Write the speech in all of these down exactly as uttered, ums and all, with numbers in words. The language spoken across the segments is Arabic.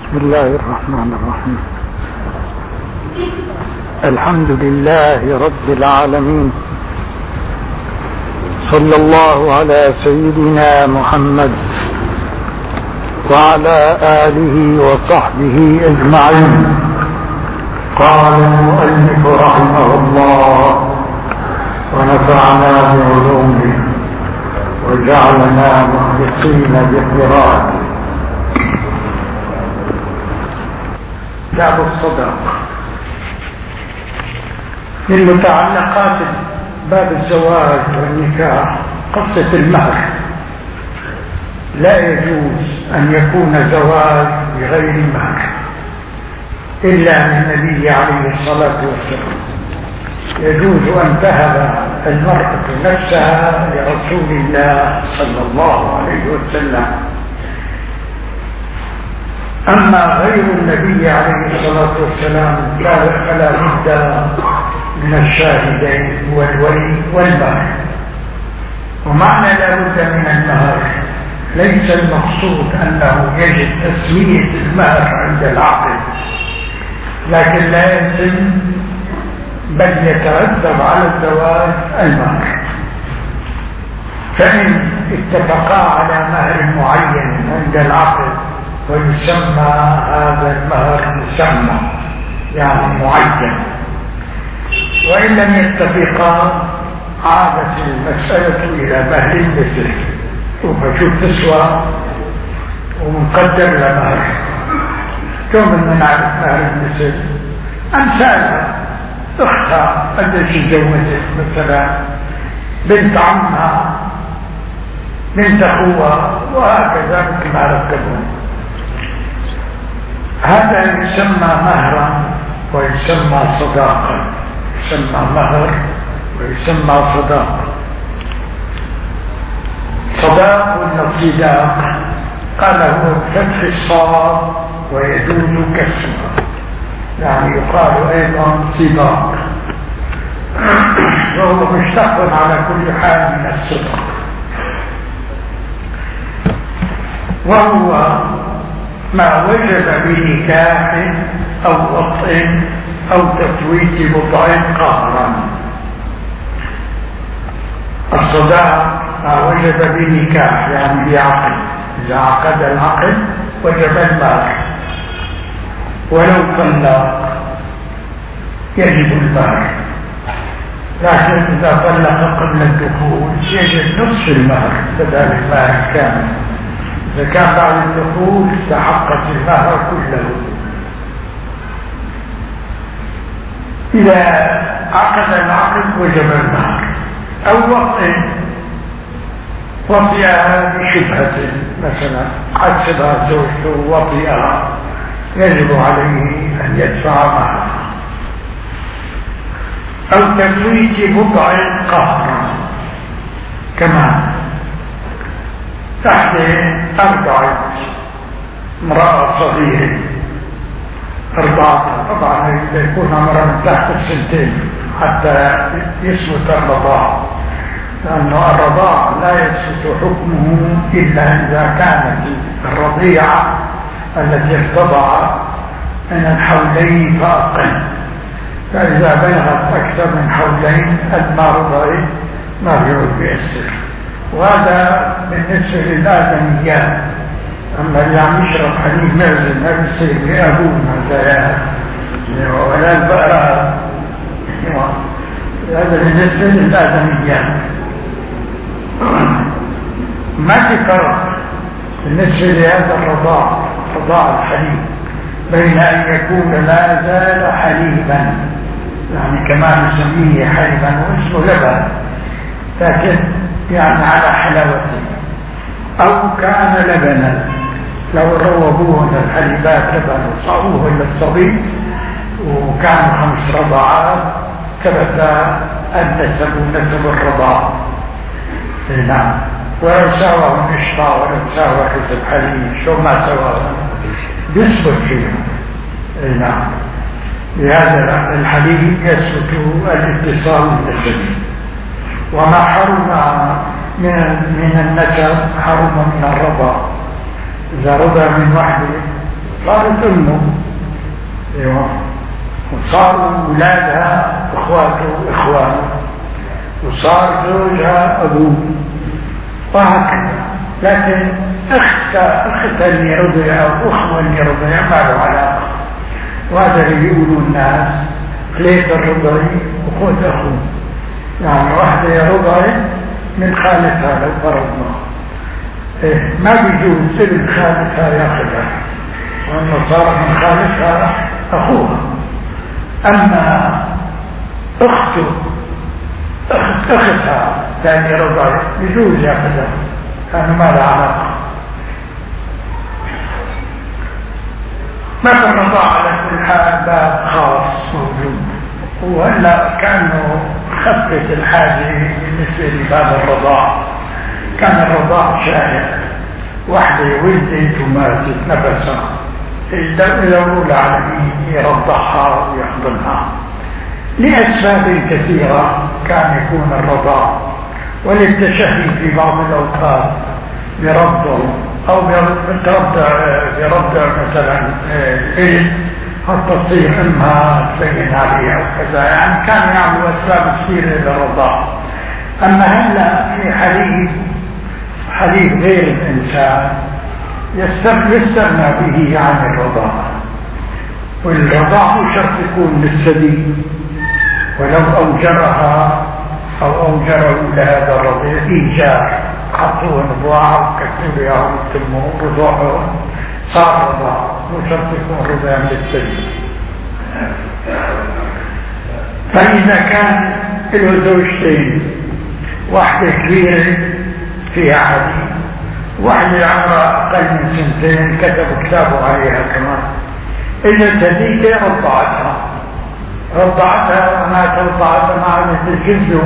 بسم الله الرحمن الرحيم. الحمد لله رب العالمين، صلى الله على سيدنا محمد وعلى آله وصحبه أجمعين. قال المؤلف رحمه الله ونفعنا بعلومه وجعلنا مخلصين بقراءته. باب الصداقة. من متعلقات باب الزواج والنكاح قصة المهر. لا يجوز أن يكون زواج بغير مهر إلا من النبي عليه الصلاة والسلام. يجوز أن تهب المرأة نفسها لرسول الله صلى الله عليه وسلم. أما غير النبي عليه الصلاة والسلام فلا بد من الشاهدين والولي والمهر. ومعنى لا بد من المهر ليس المقصود أنه يجب تسمية المهر عند العقد، لكن لا يلزم بل يترتب على الزواج المهر. فإن اتفقا على مهر معين عند العقد ويسمى هذا المهر مسمى يعني معين، وإن لم يتفقا عادت المسألة إلى مهر المثل، وشوف تسوى ومقدر لمهر. كم من نعرف مهر المثل؟ أمثالها أختها قديش تزوجت مثلا، بنت عمها، بنت أخوها، وهكذا مثل ما ركبون. هذا يسمى مهرا ويسمى صداقا، يسمى مهر ويسمى صداقا. صداق ولا صداق؟ قال هو بفتح الصاد ويجوز كسرها، يعني يقال أيضا صداق، وهو مشتق على كل حال من الصداق، وهو ما وجب بنكاح أو وطء أو تفويت بضع قهرا. الصداق ما وجب بنكاح يعني بعقد، إذا عقد العقد وجب المهر، ولو طلق يجب المهر، لكن إذا طلق قبل الدخول يجب نصف المهر بدل المهر كامل. إذا كان بعد الدخول استحقت المهر كله. إذا عقد العقد وجب المهر. أو وطئ وطئها بشبهة، مثلا حسبها زوجته وطئها يجب عليه أن يدفع مهرها. أو تفويت بضع قهرا، كما تحت أربعة امرأة صغيرة أربعة، طبعا إذا يكون أمرا تحت السنتين حتى يثبت الرضاع، لأنه الرضاع لا يثبت حكمه إلا إذا كانت الرضيعة التي ارتضع من الحولين فأقل، فإذا بلغت أكثر من حولين أدنى رضعي ما يعود بيأثر. وهذا بالنسبة للآدميات. أما اللي عم يشرب حليب معزة ما بيصير لأبوه مثلا ولا البقرة، هذا بالنسبة للآدميات. ما في فرق بالنسبة لهذا الرضاع، رضاع الحليب، بين أن يكون لا زال حليبا يعني كما نسميه حليبا واسمه لبن، لكن يعني على حلاوته، أو كان لبنا لو روضوه من الحليبات لبن وصعوه للصبي وكان خمس رضعات ثبت النسب نسب الرضاع. نعم. ولو ساوى القشطة ولو ساوى حسب حليب شو ما سوى بيثبت فيه. نعم. بهذا الحليب يثبت الاتصال النسبي. وما حرم من من النسب حرم من الرضا. إذا رضى من وحده صارت أمه، وصاروا أولادها إخواته وإخوانه، وصار زوجها أبوه، وهكذا. لكن أخت أخت اللي رضع أو أخوة اللي رضع ما له علاقة. وهذا اللي يقولوا الناس خليت الرضع وخوت أخوه، يعني واحدة رضع من خالتها لو فرضنا إيه ما بيجوز ابن خالتها ياخذها، وأنه صار من خالتها أخوها. أما أخته أخت أختها ثاني رضع يجوز ياخذها، كان ما له علاقة. مثل الرضاعة على كل حال باب خاص موجود، وهلا كانوا خفت الحاجة بالنسبة لباب الرضاعة. كان الرضاع شائع، واحدة ولدت وماتت نفسها يدوروا على مين يرضعها ويحضنها لأسباب كثيرة. كان يكون الرضاع وللتشهي في بعض الأوقات برضه أو برضع برضع مثلا الإلم حتى تصير أمها تبين عليها وكذا، يعني كان يعملوا أسباب كثيرة للرضاع. أما هلا في حليب حليب غير الإنسان يستغنى به عن الرضاعة، والرضاعة شرط يكون للثدي، ولو أوجرها أو أوجره لهذا الرضيع إيجار حطوه نضاعه وكتبوا ياهم يتموا رضاعه صار رضاعه، مو شرط يكون رضاع للثدي. فإذا كان له زوجتين، واحدة كبيرة فيها حديث، واحدة عمرها أقل من سنتين كتبوا كتابه عليها كمان، إذا تديك رضعتها رضعتها وما رضعتها مع مثل جزء،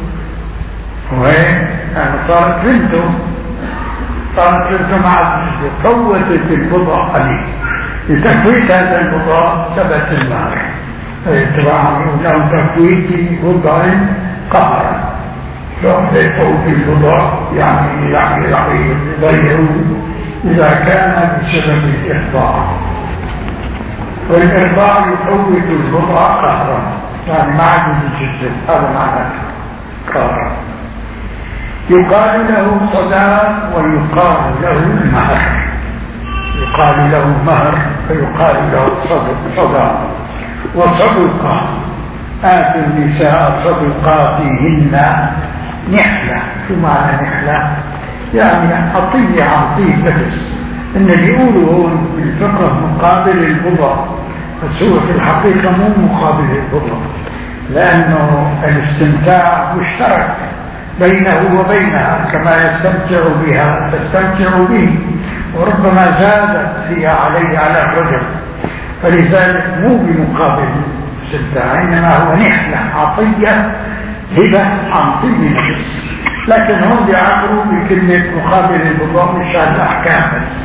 وهي يعني صارت بنته صارت بنته مع الجزء، فوتت البضع عليه. لتفويت هذا البضع ثبت المهر، طبعا لهم تفويت بضع قهرا، لهم يفوت البضع يعني يعني يعني يضيعوا إذا كان بسبب الإرضاع، والإرضاع يفوت البضع قهرا يعني معدن الجزء، هذا معنى قهرا. يقال له صداق ويقال له المهر، يقال له مهر ويقال له صداق. وصدقة آتوا النساء صدقاتهن نحلة. شو معنى نحلة؟ يعني عطية عطية بس. إن اللي يقولوا هون بالفقه مقابل البضع، بس هو في الحقيقة مو مقابل البضع، لأنه الاستمتاع مشترك بينه وبينها، كما يستمتع بها تستمتع به، وربما زادت فيها عليه على الرجل، فلذلك مو بمقابل الاستمتاع، إنما هو نحلة عطية هبة عن طيب نفس. لكن هم بيعبروا بكلمة مقابل البضاء مشان الأحكام بس.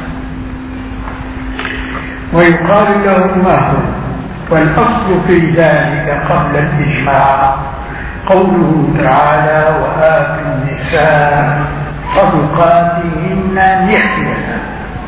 ويقال له مهر. والأصل في ذلك قبل الإجماع قوله تعالى وآتوا النساء صدقاتهن نحلة،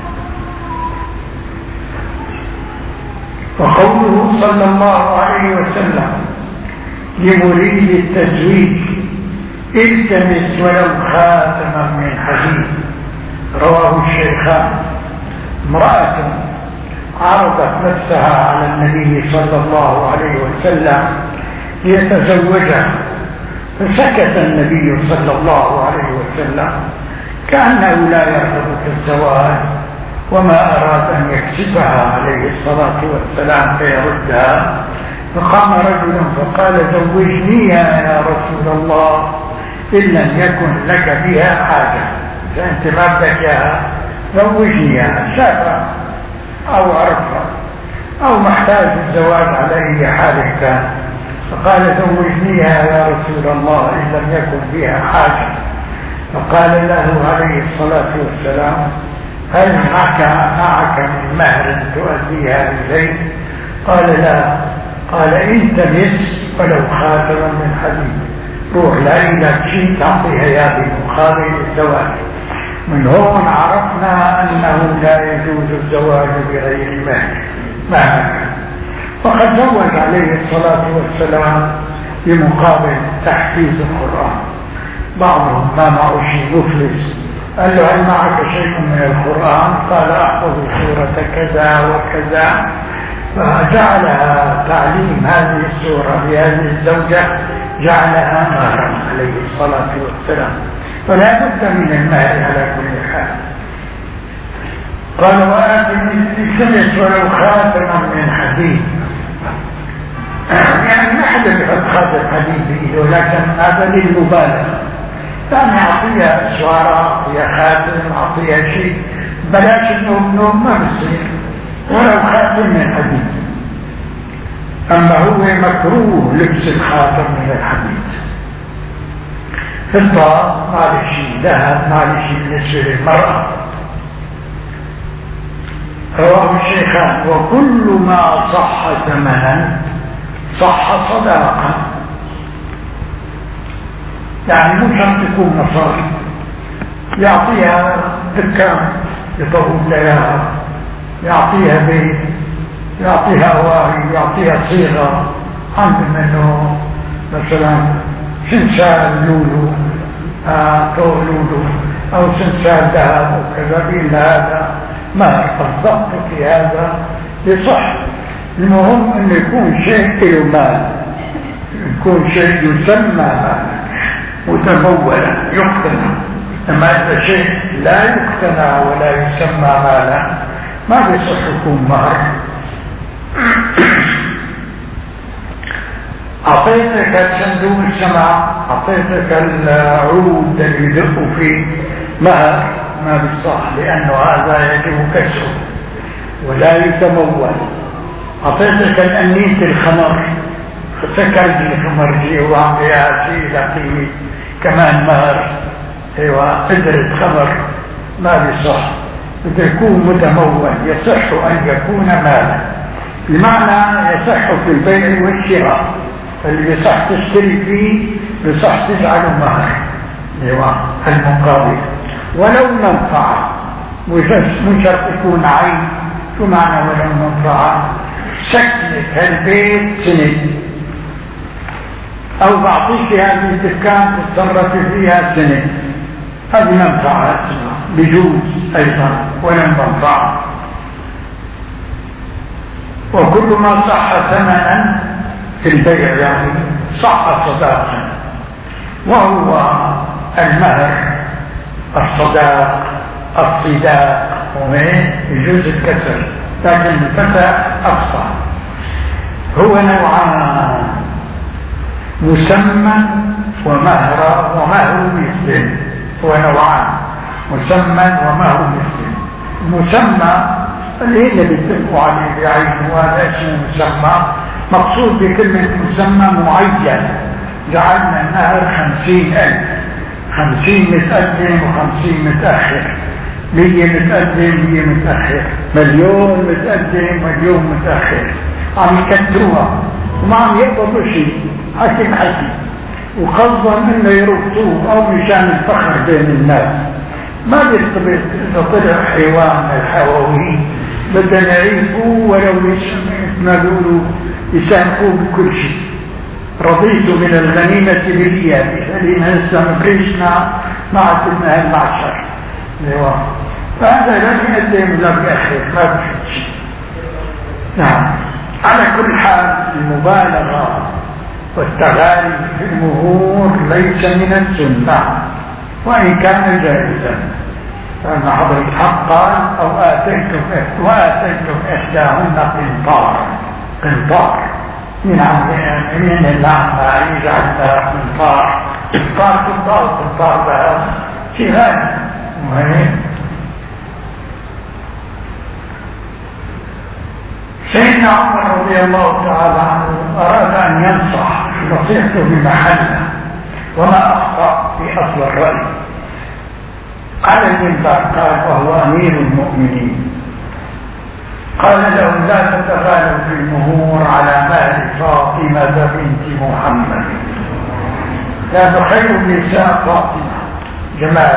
وقوله صلى الله عليه وسلم لمريد التزويج التمس ولو خاتما من حديد. رواه الشيخان. امرأة عرضت نفسها على النبي صلى الله عليه وسلم ليتزوجها، فسكت النبي صلى الله عليه وسلم كأنه لا يرغب في الزواج، وما أراد أن يكسبها عليه الصلاة والسلام فيردها. فقام رجل فقال زوجنيها يا رسول الله إن لم يكن لك بها حاجة، فأنت ما بدك إياها زوجنيها، شافها أو عرفها أو محتاج الزواج على أي حال كان. فقال زوجنيها يا رسول الله إن لم يكن فيها حاجة. فقال له عليه الصلاة والسلام هل معك معك من مهر تؤديها إليه؟ قال لا. قال إن تمس ولو خاتما من حديد، روح لا لك شيء تعطيها يا بمقابل الزواج. من هون عرفنا أنه لا يجوز الزواج بغير مهر، وقد زوج عليه الصلاة والسلام بمقابل تحفيظ القرآن. بعضهم ما معه شيء مفلس قال له هل معك شيء من القرآن؟ قال أحفظ سورة كذا وكذا، فجعلها تعليم هذه السورة لهذه الزوجة جعلها مهرا عليه الصلاة والسلام، فلا بد من المهر على كل حال. قال وآتني التلمس ولو خاتما من حديد، يعني ما حدا بيحط خاتم حديد بإيده، لكن هذا للمبالغة، يعني أعطيها سوارة، أعطيها خاتم، أعطيها شيء، بلاش النوم نوم ما بصير، ولو خاتم من حديد. أما هو مكروه لبس الخاتم من الحديد. فضة معلش، ذهب معلش بالنسبة للمرأة. رواه الشيخان وكل ما صح ثمنا صح صداقا، يعني مو شرط يكون مصاري، يعطيها دكان يطول لها، يعطيها بيت، يعطيها واهي، يعطيها صيغة عند منه مثلا سنسال لولو آه لولو أو سنسال ذهب وكذا، إلا هذا ما الضبط في هذا يصح. المهم أن يكون شيء له مال، يكون شيء يسمى مال متمولا يقتنع. أما إذا شيء لا يقتنع ولا يسمى مالا ما بيصح يكون مهر. أعطيتك صندوق السماء، أعطيتك العود اللي يدق فيه مهر، ما بيصح، لأنه هذا يجب كسره ولا يتمول. أعطيتك الأنية الخمر، فكرت الخمر دي وعم بيها شيء لقيمة كمان مهر، ايوه قدرة خمر، ما بيصح، بده يكون متمول. يصح أن يكون مالا، بمعنى يصح في البيع والشراء، اللي بيصح تشتري فيه بيصح تجعله مهر، ايوه المقابل. ولو منفعة، مش شرط يكون عين. شو معنى ولو منفعة؟ سكنك هالبيت سنة، أو بعطيك هذه الدكان تتصرف فيها سنة، هذه منفعة بجوز أيضا ولو منفعة. وكل ما صح ثمنا في البيع يعني صح صداقا، وهو المهر، الصداق، الصداق، يجوز الكسر، لكن الفتى أفصح. هو نوعان، مسمى ومهر، ومهر مثل. هو نوعان، مسمى ومهر مثل. مسمى اللي هي اللي بيتفقوا عليه بعينه، وهذا اسمه مسمى. مقصود بكلمة مسمى معين، جعلنا النهر خمسين ألف، خمسين متقدم وخمسين متأخر، مية متقدم مية متأخر، مليون متقدم مليون متأخر، عم يكتروها وما عم يقبضوا شيء، حكي حكي، وقصدا انه يربطوه او مشان الفخر بين الناس. ما بيرتبط اذا طلع حيوان من الحواوين بدنا نعيفوه ولو ما بيقولوا يسامحوه بكل شيء. رضيت من الغنيمة بالإياب، فلما نستمكرشنا مع كلنا هالمعشر. فهذا لا يقدم لا بأخير، ما بشوف شيء. نعم، على كل حال المبالغة والتغالي في المهور ليس من السنة، وإن كان جائزا. فأن حضرة الحق قال أو آتيتم وآتيتم إحداهن قنطار. قنطار من عم من اللعنة يجعل قنطار، قنطار قنطار قنطار ذهب شيء غالي مهم. سيدنا عمر رضي الله تعالى عنه أراد أن ينصح، نصيحته بمحله وما أخطأ في أصل الرأي. على المنبر قال وهو أمير المؤمنين، قال لهم لا تتغالوا في المهور على مال فاطمة بنت محمد، لا خير النساء فاطمة جمالا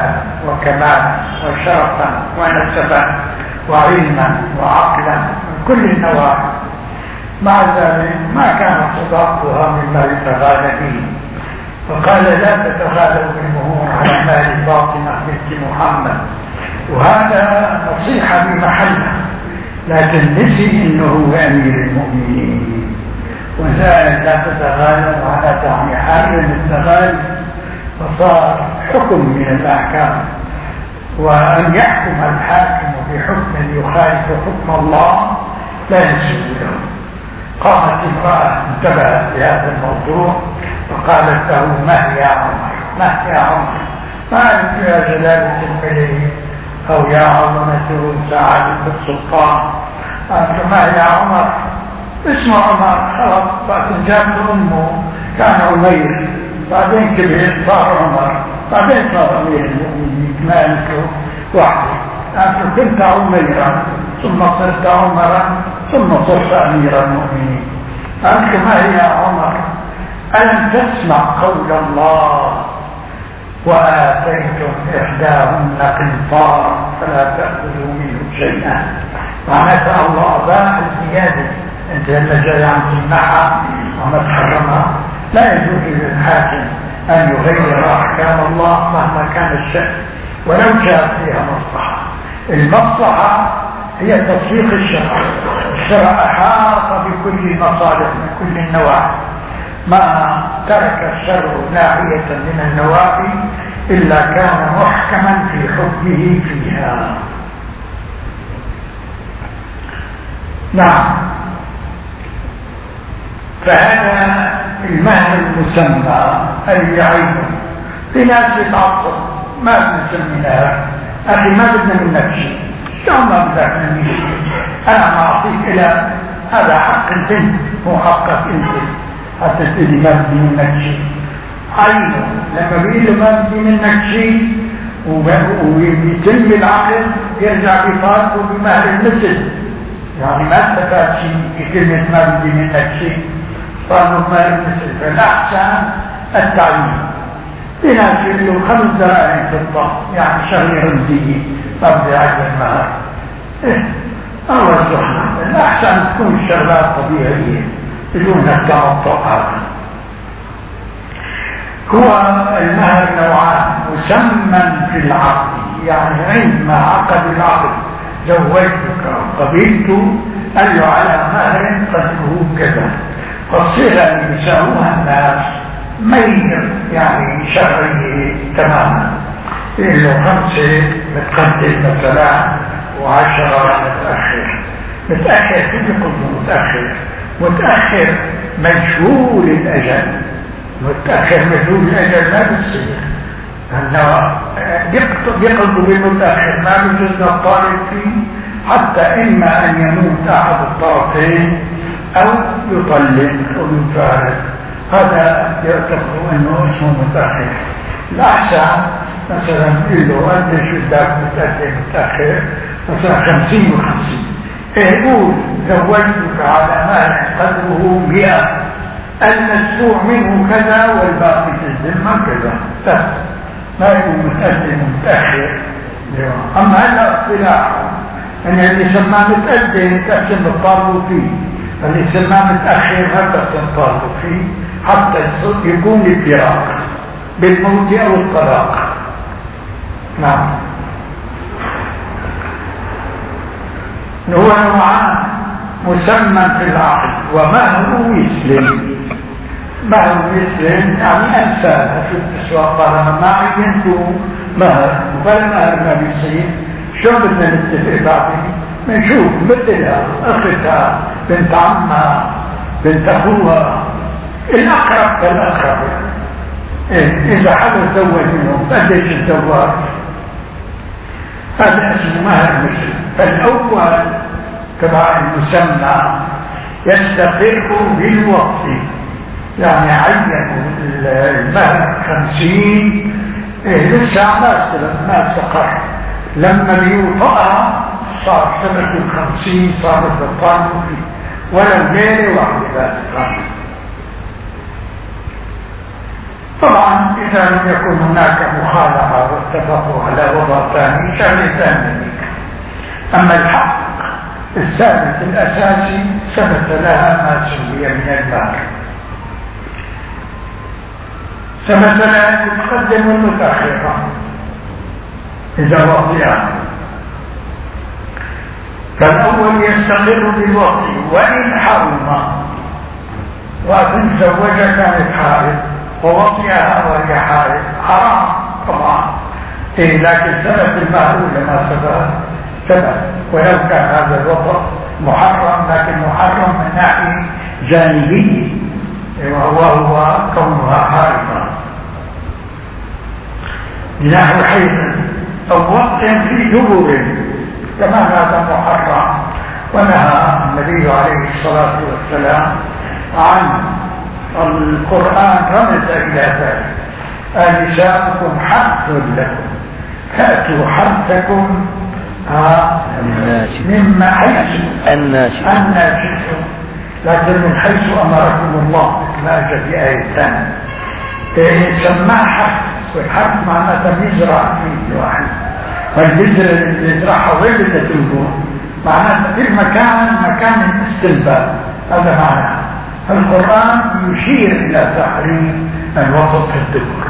وكمالا وشرفا ونسبا وعلما وعقلا من كل النواحي. مع ذلك ما كان صداقها مما يتغالى به، فقال لا تتغالوا بالمهور على مال فاطمة بنت محمد، وهذا نصيحة بمحلها، لكن نسي انه امير المؤمنين. وذلك لا تتغالوا على دعم حال التغالي، فصار حكم من الاحكام، وان يحكم الحاكم بحكم يخالف حكم الله لا يسوء له. قامت امرأة انتبهت لهذا الموضوع وقالت له ما يا عمر، ما يا عمر، ما أنت يا جلالة الملك أو يا عظمة سعادة السلطان، أنت ما يا عمر، اسمه عمر، خلاص بعد جابت أمه كان عمير، بعدين كبر صار عمر، بعدين صار أمير المؤمنين، ما أنت وحدي، أنت كنت عميرا ثم صرت عمرا ثم صرت أمير المؤمنين. أنت ما يا عمر، ألم تسمع قول الله وآتيتم إحداهن قنطارا فلا تأخذوا منه شيئا؟ معناتها الله أباح الزيادة، أنت لما جاي عن تمنعها وما تحرمها. لا يجوز للحاكم أن يغير أحكام الله مهما كان الشأن ولو كان فيها مصلحة. المصلحة هي تطبيق الشرع، الشرع أحاط بكل مصالح من كل النواحي، ما ترك الشرع ناحية من النواحي إلا كان محكما في حكمه فيها. نعم، فهذا المهر المسمى اليعين في ناس يتعصب ما بنسميها أخي ما بدنا منك شيء، شو ما بدك مني شيء، أنا أعطيك إلى هذا حق البنت مو حقك أنت، حتى تقولي ما بدي منك شيء. عينه لما بيقول له ما بدي منك شيء ويتم العقد يرجع بفارقه بمهر المثل، يعني ما استفاد شيء بكلمة ما بدي منك شيء، صار له مهر المثل. فالأحسن التعيين. في ناس يقولوا خمس دراهم في الطعم، يعني شغله رمزية ما بدي أعجل المهر. إيه الله يرزقنا، الأحسن تكون الشغلات طبيعية بدون التمطع. هو المهر نوعان، مسمى في العقد، يعني عندما عقد العقد زوجتك أو قبلت قال له على مهر قدره كذا، فالصيغة اللي بيساووها الناس مير يعني شرعي تماما، له خمسة متقدم مثلا وعشرة متأخر. متأخر كيف يقول متأخر؟ متأخر مجهول الأجل، متأخر مجهول الأجل ما بتصير، أنه بيقضوا بالمتأخر ما بيجوز الطالب فيه، حتى إما أن يموت أحد الطرفين أو يطلق أو يفارق، هذا يعتبر أنه اسمه متأخر. الأحسن مثلا يقول له أنت شو بدك متأخر متأخر مثلا خمسين وخمسين، يقول زوجتك على مال قدره مئة، المدفوع منه كذا والباقي في الذمة كذا، بس ما يكون متقدم ومتأخر. أما هلا اصطلاح أن اللي سماه متقدم تقسم الطالب فيه، اللي سماه متأخر ما تقسم الطالب فيه، حتى يكون الفراق بالموت أو الطلاق. نعم، هو نوعان، مسمى في العقد ومهر يسلم. مهر يسلم يعني أنسان في الأسواق طالما ما عينتوا مهر وبلا مهر ما بيصير، شو بدنا نتفق بعدين؟ بنشوف مثلها أختها بنت عمها بنت أخوها الأقرب فالأقرب. إيه إذا حدا تزوج منهم قديش الزواج؟ هذا اسمه مهر مسلم. فالأول تبع المسمى يستقر بالوقت، يعني عينوا المهر خمسين، إيه لسه ما ما استقر، لما بيوطئها صار سنة الخمسين صارت الطالب فيه، ولو ليلة واحدة لا تقام. طبعا إذا لم يكن هناك مخالفة واتفقوا على وضع ثاني شهر ثاني. أما الحق الثابت الأساسي ثبت لها ما سمي من المال، ثبت لها المقدم والمتأخر إذا وضعها. فالأول يستقر بالوطي وإن حرم، وإن زوج كانت حائض ووطئها وهي حائض حرام طبعا، إيه لكن ثبت المهر لما ثبت ثبت، ولو كان هذا الوطء محرم لكن محرم من ناحية جانبية وهو كونها حائضة بنحو حيض أو وقت في دبر كما هذا محرم. ونهى النبي عليه الصلاة والسلام عن القرآن رمز إلى ذلك: نساؤكم حرث لكم فأتوا حرثكم مما حيث أن شئتم، لكن من حيث أمركم الله ما جاء في آية ثانية سماه حرث، والحرث معناه مزرعة في واحد، والبذرة اللي يزرعها غير اللي تنبت معناه في المكان مكان الاستنبات، هذا معناه. القرآن يشير إلى تحريم الوطء في الدبر.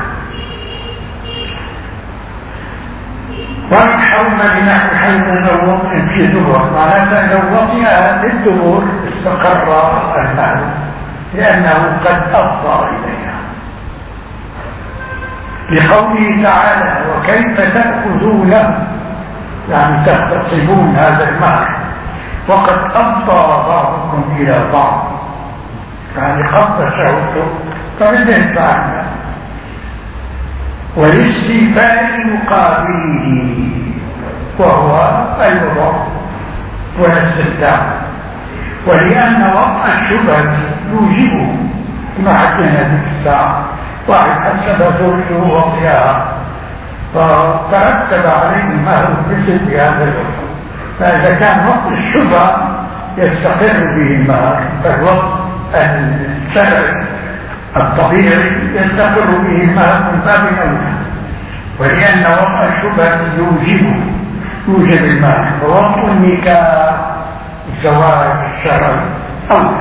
وإن حرم لنحو حيض أو وطء في دبر معناه لو وطئها للدبر استقر المال لأنه قد أفضى إليها، لقوله تعالى: وكيف تأخذونه، يعني تغتصبون هذا المال وقد أفضى بعضكم إلى بعض، يعني قبض شهوته فبدأت فعلا. والاستيفاء مقابله وهو الوضع والاستمتاع، ولأن وضع الشبهة يوجبه كما حكينا ذيك الساعة، واحد حسب زوجته وضعها فترتب عليه المهر مثل بهذا الوقت، فإذا كان وقت الشبهة يستقر به المهر فالوقت الشرعي الطبيعي يستقر به المهر من باب أولى، ولأن وقع الشبهة يوجبه يوجب المهر، ووقت النكاح الزواج الشرعي أولى.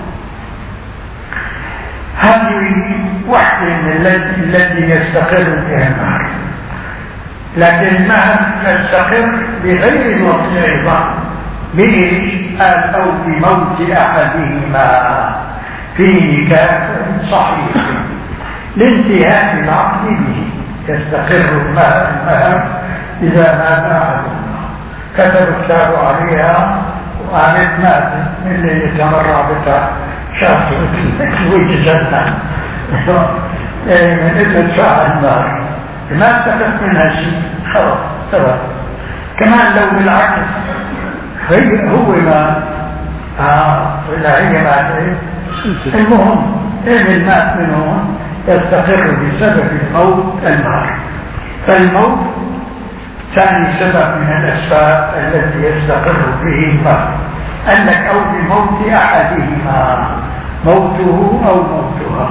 هذه واحدة من التي يستقر بها المهر، لكن المهر يستقر بغير الوقت أيضا، بإيش؟ قال: أو بموت أحدهما في نكاح صحيح لانتهاء العقد به، يستقر المهر إذا مات أحدهما، كتب الكتاب عليها وقالت مات من اللي يتمرع بتاع شافه ويتجنن من إلا شاع المهر ما استفدت منها شيء، خلاص سبب. كمان لو بالعكس هو ما آه ولا هي ماتت، المهم إن المات منهم يستقر بسبب الموت المهر، فالموت ثاني سبب من الأسباب التي يستقر به المهر. أنك أو بموت أحدهما، موته أو موتها.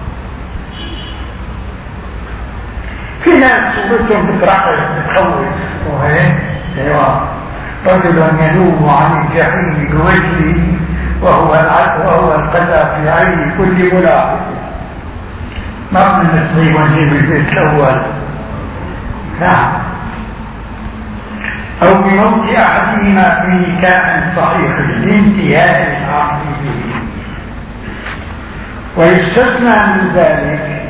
في ناس صورتهم بترعب بتخوف وهيك، ايوه رجل ينوب عن الجحيم بوجهه وهو وهو القذى في عين كل ملاحظ. ما من نصيب ونجيب البيت الأول. نعم. أو بموت أحدهما في نكاح صحيح لانتهاء العقد به. ويستثنى من ذلك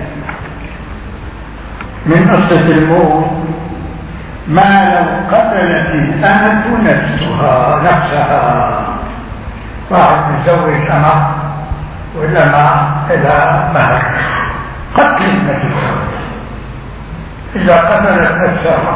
من قصة الموت ما لو قتلت الأمة نفسها نفسها، واحد متزوج أمة والأمة إلى مهر، قتل النفس إذا قتلت نفسها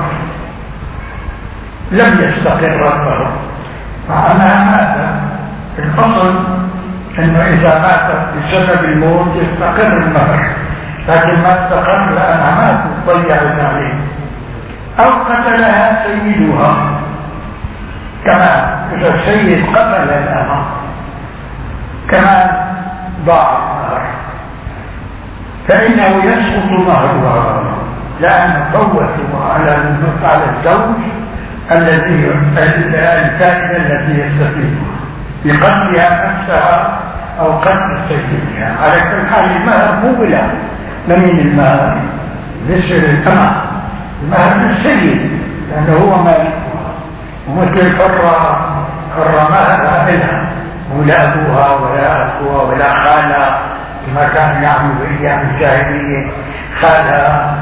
لم يستقر المهر، مع أنها ماتت. الأصل أنه إذا ماتت بسبب الموت يستقر المهر، لكن ما استقر لأنها ماتت ضيعت عليه. أو قتلها سيدها، كما إذا السيد قتل الأمة كمان ضاع المهر. فإنه يسقط مهرها، لأن فوته على على الزوج الذي الفائدة التي يستفيدها بقتلها نفسها أو قتل سيدها. على كل حال المهر مو بلا لمن المهر ليس للأمة، المهر للسيد لأنه هو مالكها، ومثل الحرة حرة مهرها إلها ولا أبوها ولا أخوها ولا خالها كما كان يعمل بأيام الجاهلية، خالها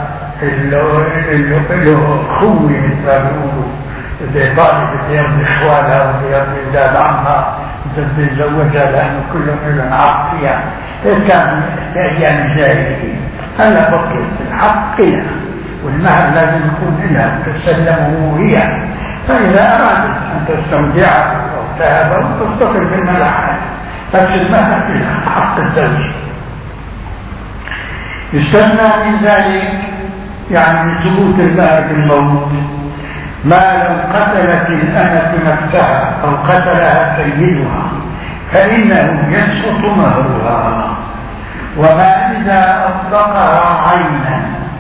له خوي مثل ما بيقولوا، إذا طالب بده إخوانها وبده يزداد عنها بده يتزوجها لأنه كلهم لهم عقد فيها. كان في أيام الجاهلية. هلا بقيت الحق إلها والمهر لازم يكون إلها تسلمه هي، فإذا أرادت أن تستودعه أو تهبه تستقر في الملحة، بس المهر إلها حق الزوج. يستثنى من ذلك يعني من ثبوت المهر بالموت ما لو قتلت الأمة نفسها أو قتلها سيدها فإنه يسقط مهرها. وما إذا أطلقها عينا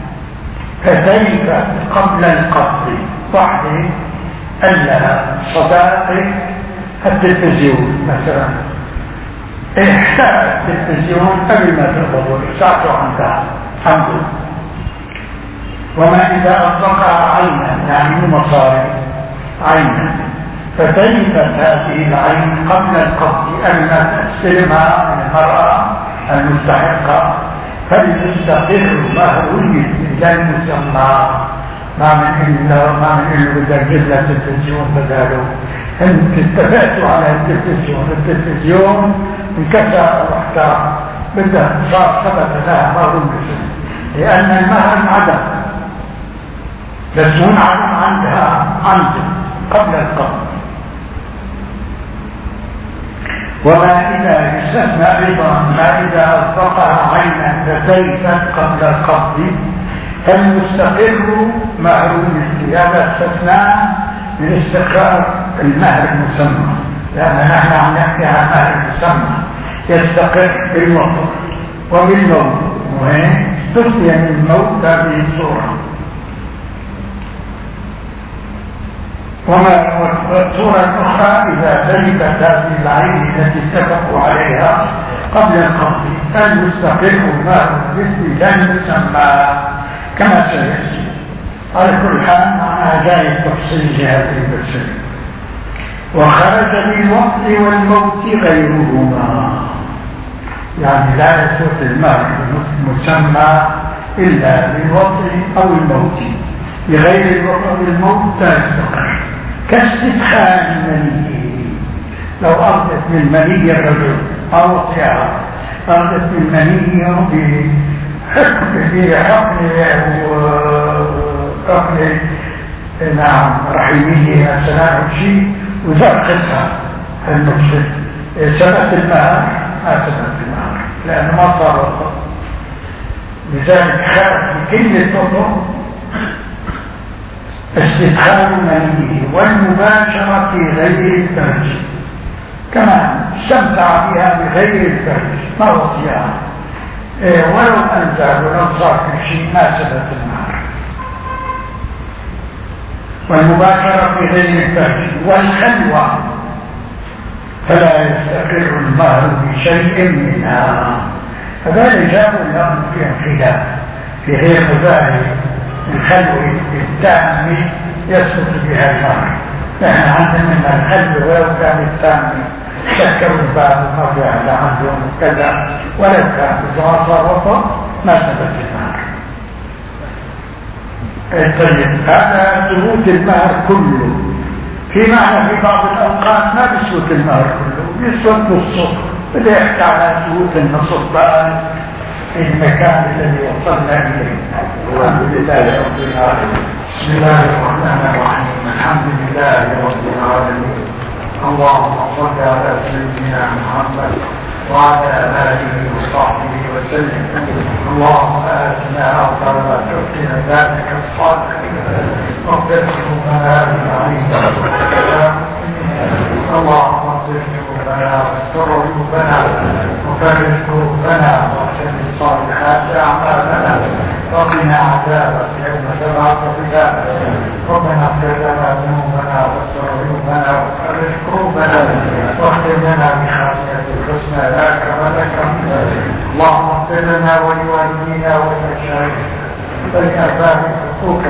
فتلفت قبل القتل وحده قال لها صداقك التلفزيون مثلا، احتاج التلفزيون قبل ما تقبضوا ساعته عندها عنده. وما إذا أطلقها عينا يعني مصاري عينا فتلفت هذه العين قبل القبض قبل ما تستلمها من المرأة المستحقة فلتستقر مهرية للمسمى. ما من إلا ما من إلا بدك جزلة التلفزيون بداله أنت اتفقتوا على التلفزيون، التلفزيون انكسر واحترم بدها صار ثبت لها مهر المسلم لأن المهر انعدم، بس منعدم عندها عنده قبل القبض. وما إذا يستثنى أيضا ما إذا أطلقها عينا فتلفت قبل القبض فالمستقر مهر المثل. هذا استثناء من استقرار المهر المسمى، لأن نحن عم نحكي عن مهر المسمى يستقر بالوقت وبالموت، وين استثني من الموت هذه الصورة. وما الصورة الأخرى إذا تلفت هذه العين التي اتفقوا عليها قبل القبض فالمستقر مهر المثل لا يسمى كما سيأتي. على كل حال معناها جاي التفصيل لهذه المسألة. وخرج بالوقت والموت غيرهما، يعني لا يثبت المهر المسمى إلا بالوقت أو الموت، بغير الوقت والموت لا يستقر. كاستدخال المني، لو أخذت من مني الرجل أو وطئها أخذت من مني في حقن وحقن نعم رحيمية مثلا أو شيء وزرقتها النطفة سبت المهر ما سبت المهر لأنه ما صار وقت. لذلك خرج بكل الطرق استدخال منيه والمباشرة في غير الفرج، كما استمتع بها بغير الفرج ما وطئها إيه ولو أنزل ولو صار في شيء ما سبت المهر. والمباشرة في غير الفرج والخلوة فلا يستقر المهر بشيء منها. فذلك جابوا لهم في خلاف في غير ذلك الخلوة التامة يسقط بها المهر. نحن عندنا من الخلوة ولو كان التامة شكروا الباب ومرجع لعندهم كذا ولو كان إذا صار وطن ما ثبت المهر. طيب هذا ثبوت المهر كله. في معنى في بعض الأوقات ما بيثبت المهر كله، بيثبت نصه. بدي يحكي على ثبوت النصف بقى في المكان الذي وصلنا إليه. الحمد لله رب العالمين. بسم الله الرحمن الرحيم. الحمد لله رب العالمين. اللهم صل على سيدنا محمد وعلى آله وصحبه وسلم. اللهم آتنا أفضل ما تؤتنا ذلك الصالح واغفر ذنوبنا بالعليم. اللهم اغفر ذنوبنا واستر عيوبنا وفرج كروبنا واحسن الصالحات أعمالنا وقنا عذابك يوم تبعث بذلك. ربنا اغفر لنا ذنوبنا واستر عيوبنا وفرج كروبنا واختم لنا بخاتمة الحسنى لك ولك. اللهم اغفر لنا ولوالدينا ولمشايخنا ولآبائنا حقوقنا